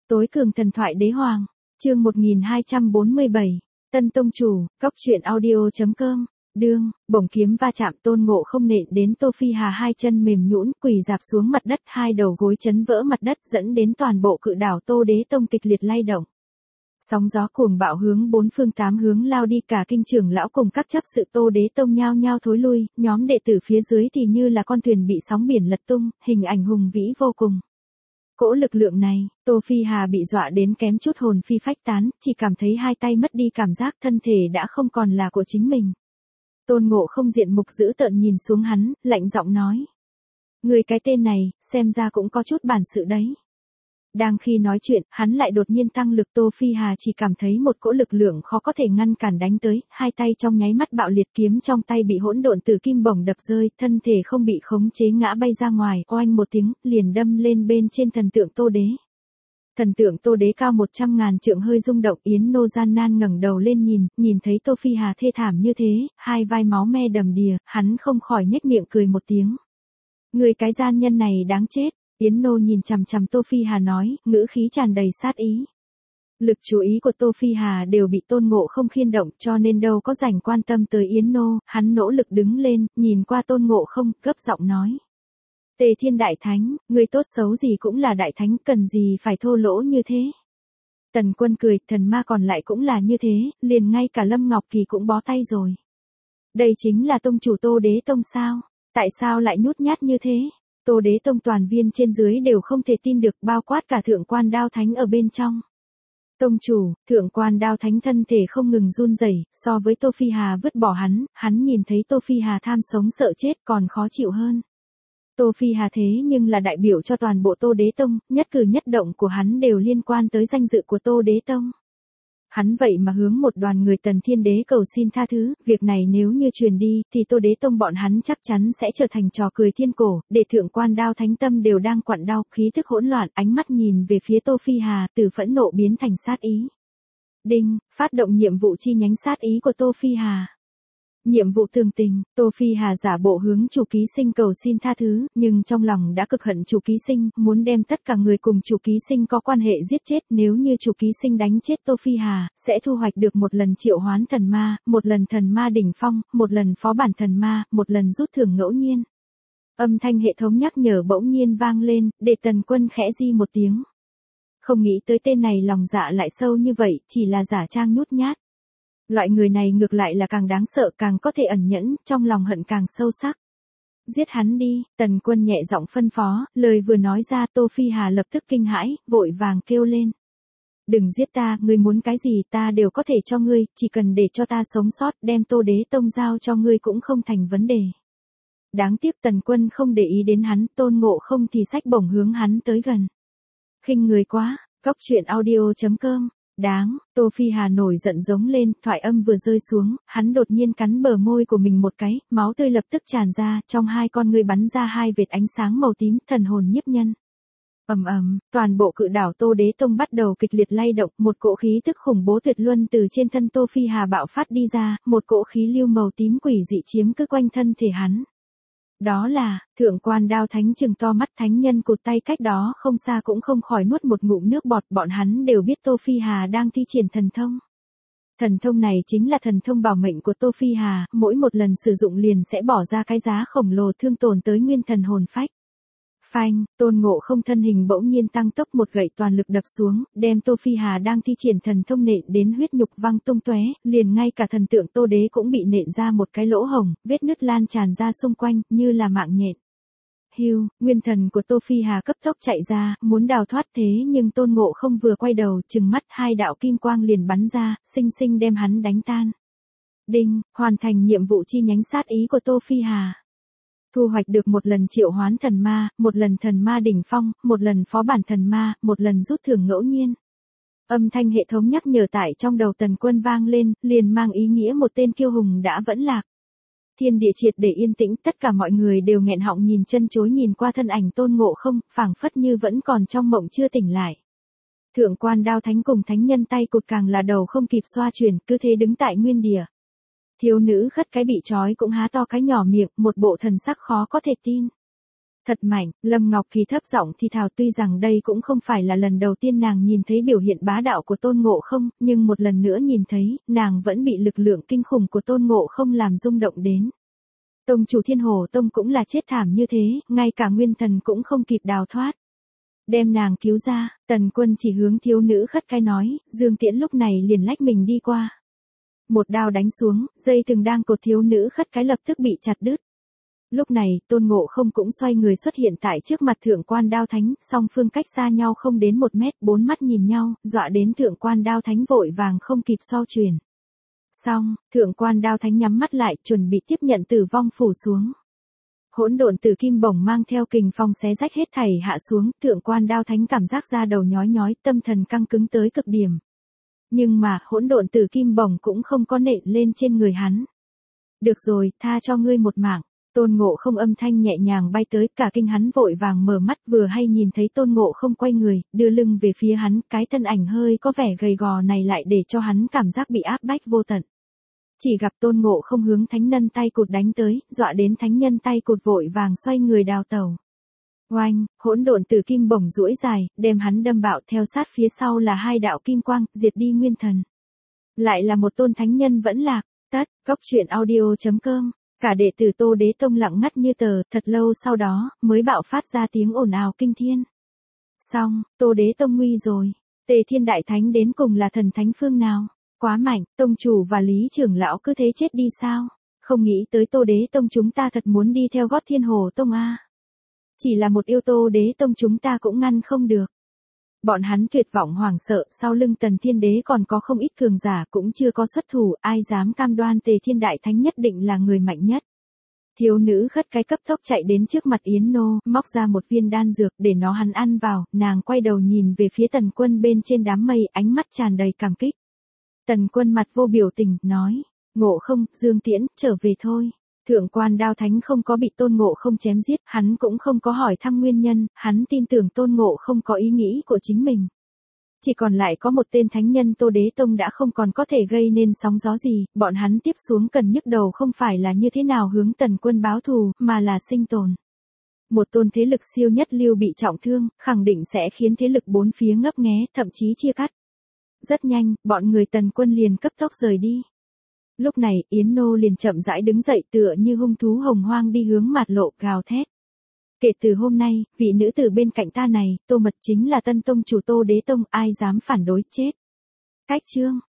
Tối cường thần thoại đế hoàng, chương 1247, Tân Tông Chủ, Cóc truyện audio.com, đương, bổng kiếm va chạm Tôn Ngộ Không nện đến Tô Phi Hà hai chân mềm nhũn quỳ rạp xuống mặt đất, hai đầu gối chấn vỡ mặt đất dẫn đến toàn bộ cự đảo Tô Đế Tông kịch liệt lay động. Sóng gió cuồng bạo hướng bốn phương tám hướng lao đi, cả kinh trưởng lão cùng các chấp sự Tô Đế Tông nhao nhao thối lui, nhóm đệ tử phía dưới thì như là con thuyền bị sóng biển lật tung, hình ảnh hùng vĩ vô cùng. Cỗ lực lượng này, Tô Phi Hà bị dọa đến kém chút hồn phi phách tán, chỉ cảm thấy hai tay mất đi cảm giác, thân thể đã không còn là của chính mình. Tôn Ngộ Không diện mục dữ tợn nhìn xuống hắn, lạnh giọng nói: "Người cái tên này, xem ra cũng có chút bản sự đấy." Đang khi nói chuyện, hắn lại đột nhiên tăng lực, Tô Phi Hà chỉ cảm thấy một cỗ lực lượng khó có thể ngăn cản đánh tới, hai tay trong nháy mắt bạo liệt, kiếm trong tay bị hỗn độn tử kim bổng đập rơi, thân thể không bị khống chế ngã bay ra ngoài, oanh một tiếng, liền đâm lên bên trên thần tượng Tô Đế. Thần tượng Tô Đế cao 100.000 trượng hơi rung động, Yến Nô gian nan ngẩng đầu lên nhìn thấy Tô Phi Hà thê thảm như thế, hai vai máu me đầm đìa, hắn không khỏi nhếch miệng cười một tiếng. Người cái gian nhân này đáng chết. Yến Nô nhìn chằm chằm Tô Phi Hà nói, ngữ khí tràn đầy sát ý. Lực chú ý của Tô Phi Hà đều bị Tôn Ngộ Không khiên động, cho nên đâu có rảnh quan tâm tới Yến Nô, hắn nỗ lực đứng lên, nhìn qua Tôn Ngộ Không, gấp giọng nói: "Tề Thiên Đại Thánh, người tốt xấu gì cũng là đại thánh, cần gì phải thô lỗ như thế?" Tần Quân cười, thần ma còn lại cũng là như thế, liền ngay cả Lâm Ngọc Kỳ cũng bó tay rồi. Đây chính là tông chủ Tô Đế Tông sao? Tại sao lại nhút nhát như thế? Tô Đế Tông toàn viên trên dưới đều không thể tin được, bao quát cả Thượng Quan Đao Thánh ở bên trong. Tông chủ, Thượng Quan Đao Thánh thân thể không ngừng run rẩy, so với Tô Phi Hà vứt bỏ hắn nhìn thấy Tô Phi Hà tham sống sợ chết còn khó chịu hơn. Tô Phi Hà thế nhưng là đại biểu cho toàn bộ Tô Đế Tông, nhất cử nhất động của hắn đều liên quan tới danh dự của Tô Đế Tông. Hắn vậy mà hướng một đoàn người Tần Thiên Đế cầu xin tha thứ, việc này nếu như truyền đi, thì Tô Đế Tông bọn hắn chắc chắn sẽ trở thành trò cười thiên cổ, để Thượng Quan Đao Thánh tâm đều đang quặn đau, khí thức hỗn loạn, ánh mắt nhìn về phía Tô Phi Hà, từ phẫn nộ biến thành sát ý. Đinh, phát động nhiệm vụ chi nhánh sát ý của Tô Phi Hà. Nhiệm vụ thường tình, Tô Phi Hà giả bộ hướng chủ ký sinh cầu xin tha thứ, nhưng trong lòng đã cực hận chủ ký sinh, muốn đem tất cả người cùng chủ ký sinh có quan hệ giết chết, nếu như chủ ký sinh đánh chết Tô Phi Hà, sẽ thu hoạch được một lần triệu hoán thần ma, một lần thần ma đỉnh phong, một lần phó bản thần ma, một lần rút thưởng ngẫu nhiên. Âm thanh hệ thống nhắc nhở bỗng nhiên vang lên, để Tần Quân khẽ di một tiếng. Không nghĩ tới tên này lòng dạ lại sâu như vậy, chỉ là giả trang nhút nhát. Loại người này ngược lại là càng đáng sợ, càng có thể ẩn nhẫn, trong lòng hận càng sâu sắc. Giết hắn đi, Tần Quân nhẹ giọng phân phó, lời vừa nói ra Tô Phi Hà lập tức kinh hãi, vội vàng kêu lên. Đừng giết ta, ngươi muốn cái gì ta đều có thể cho ngươi, chỉ cần để cho ta sống sót, đem Tô Đế Tông giao cho ngươi cũng không thành vấn đề. Đáng tiếc Tần Quân không để ý đến hắn, Tôn Ngộ Không thì xách bổng hướng hắn tới gần. Khinh người quá, Cóc truyện audio.com. Đáng, Tô Phi Hà nổi giận giống lên, thoại âm vừa rơi xuống, hắn đột nhiên cắn bờ môi của mình một cái, máu tươi lập tức tràn ra, trong hai con ngươi bắn ra hai vệt ánh sáng màu tím, thần hồn nhiếp nhân. Ầm ầm, toàn bộ cự đảo Tô Đế Tông bắt đầu kịch liệt lay động, một cỗ khí tức khủng bố tuyệt luân từ trên thân Tô Phi Hà bạo phát đi ra, một cỗ khí lưu màu tím quỷ dị chiếm cứ quanh thân thể hắn. Đó là, Thượng Quan Đao Thánh trừng to mắt, thánh nhân cụt tay cách đó không xa cũng không khỏi nuốt một ngụm nước bọt, bọn hắn đều biết Tô Phi Hà đang thi triển thần thông. Thần thông này chính là thần thông bảo mệnh của Tô Phi Hà, mỗi một lần sử dụng liền sẽ bỏ ra cái giá khổng lồ thương tổn tới nguyên thần hồn phách. Phanh, Tôn Ngộ Không thân hình bỗng nhiên tăng tốc, một gậy toàn lực đập xuống, đem Tô Phi Hà đang thi triển thần thông nện đến huyết nhục văng tung tóe, liền ngay cả thần tượng Tô Đế cũng bị nện ra một cái lỗ hổng, vết nứt lan tràn ra xung quanh, như là mạng nhện. Hưu, nguyên thần của Tô Phi Hà cấp tốc chạy ra, muốn đào thoát, thế nhưng Tôn Ngộ Không vừa quay đầu, trừng mắt, hai đạo kim quang liền bắn ra, xinh xinh đem hắn đánh tan. Đinh, hoàn thành nhiệm vụ chi nhánh sát ý của Tô Phi Hà. Thu hoạch được một lần triệu hoán thần ma, một lần thần ma đỉnh phong, một lần phó bản thần ma, một lần rút thưởng ngẫu nhiên. Âm thanh hệ thống nhắc nhở tại trong đầu Tần Quân vang lên, liền mang ý nghĩa một tên kiêu hùng đã vẫn lạc. Thiên địa triệt để yên tĩnh, tất cả mọi người đều nghẹn họng nhìn chân chối nhìn qua thân ảnh Tôn Ngộ Không, phảng phất như vẫn còn trong mộng chưa tỉnh lại. Thượng Quan Đao Thánh cùng thánh nhân tay cụt càng là đầu không kịp xoa chuyển, cứ thế đứng tại nguyên địa. Thiếu nữ khất cái bị trói cũng há to cái nhỏ miệng, một bộ thần sắc khó có thể tin. Thật mạnh, Lâm Ngọc Kỳ thấp giọng thì thào, tuy rằng đây cũng không phải là lần đầu tiên nàng nhìn thấy biểu hiện bá đạo của Tôn Ngộ Không, nhưng một lần nữa nhìn thấy, nàng vẫn bị lực lượng kinh khủng của Tôn Ngộ Không làm rung động đến. Tông chủ Thiên Hồ Tông cũng là chết thảm như thế, ngay cả Nguyên Thần cũng không kịp đào thoát. Đem nàng cứu ra, Tần Quân chỉ hướng thiếu nữ khất cái nói, Dương Tiễn lúc này liền lách mình đi qua. Một đao đánh xuống, dây thừng đang cột thiếu nữ khất cái lập tức bị chặt đứt. Lúc này, Tôn Ngộ Không cũng xoay người xuất hiện tại trước mặt Thượng Quan Đao Thánh, song phương cách xa nhau không đến 1 mét, 4 mắt nhìn nhau, dọa đến Thượng Quan Đao Thánh vội vàng không kịp xoay chuyển. Xong, Thượng Quan Đao Thánh nhắm mắt lại, chuẩn bị tiếp nhận tử vong phủ xuống. Hỗn độn tử kim bổng mang theo kình phong xé rách hết thảy hạ xuống, Thượng Quan Đao Thánh cảm giác da đầu nhói nhói, tâm thần căng cứng tới cực điểm. Nhưng mà, hỗn độn tử kim bổng cũng không có nện lên trên người hắn. Được rồi, tha cho ngươi một mạng. Tôn Ngộ Không âm thanh nhẹ nhàng bay tới, cả kinh hắn vội vàng mở mắt, vừa hay nhìn thấy Tôn Ngộ Không quay người, đưa lưng về phía hắn, cái thân ảnh hơi có vẻ gầy gò này lại để cho hắn cảm giác bị áp bách vô tận. Chỉ gặp Tôn Ngộ Không hướng Thánh Nhân tay cụt đánh tới, dọa đến Thánh Nhân tay cụt vội vàng xoay người đào tẩu. Oanh, hỗn độn tử kim bổng duỗi dài, đem hắn đâm bạo, theo sát phía sau là 2 đạo kim quang, diệt đi nguyên thần. Lại là một tôn thánh nhân vẫn lạc, tất, cóc truyện audio.com. Cả đệ tử Tô Đế Tông lặng ngắt như tờ, thật lâu sau đó, mới bạo phát ra tiếng ồn ào kinh thiên. Xong, Tô Đế Tông nguy rồi. Tề Thiên Đại Thánh đến cùng là thần thánh phương nào? Quá mạnh, Tông chủ và Lý trưởng lão cứ thế chết đi sao? Không nghĩ tới Tô Đế Tông chúng ta thật muốn đi theo gót Thiên Hồ Tông a. Chỉ là một yêu Tô Đế Tông chúng ta cũng ngăn không được. Bọn hắn tuyệt vọng hoảng sợ, sau lưng Tần Thiên Đế còn có không ít cường giả cũng chưa có xuất thủ, ai dám cam đoan Tề Thiên Đại Thánh nhất định là người mạnh nhất. Thiếu nữ khất cái cấp tốc chạy đến trước mặt Yến Nô, móc ra một viên đan dược để nó hắn ăn vào, nàng quay đầu nhìn về phía Tần Quân bên trên đám mây, ánh mắt tràn đầy cảm kích. Tần Quân mặt vô biểu tình, nói, Ngộ Không, Dương Tiễn, trở về thôi. Thượng Quan Đao Thánh không có bị Tôn Ngộ Không chém giết, hắn cũng không có hỏi thăm nguyên nhân, hắn tin tưởng Tôn Ngộ Không có ý nghĩ của chính mình. Chỉ còn lại có một tên thánh nhân Tô Đế Tông đã không còn có thể gây nên sóng gió gì, bọn hắn tiếp xuống cần nhức đầu không phải là như thế nào hướng Tần Quân báo thù, mà là sinh tồn. Một tôn thế lực siêu nhất lưu bị trọng thương, khẳng định sẽ khiến thế lực bốn phía ngấp nghé, thậm chí chia cắt. Rất nhanh, bọn người Tần Quân liền cấp tốc rời đi. Lúc này, Yến Nô liền chậm rãi đứng dậy tựa như hung thú hồng hoang đi hướng mặt lộ, gào thét. Kể từ hôm nay, vị nữ tử bên cạnh ta này, Tô Mật chính là tân tông chủ Tô Đế Tông, ai dám phản đối chết. Cách chương.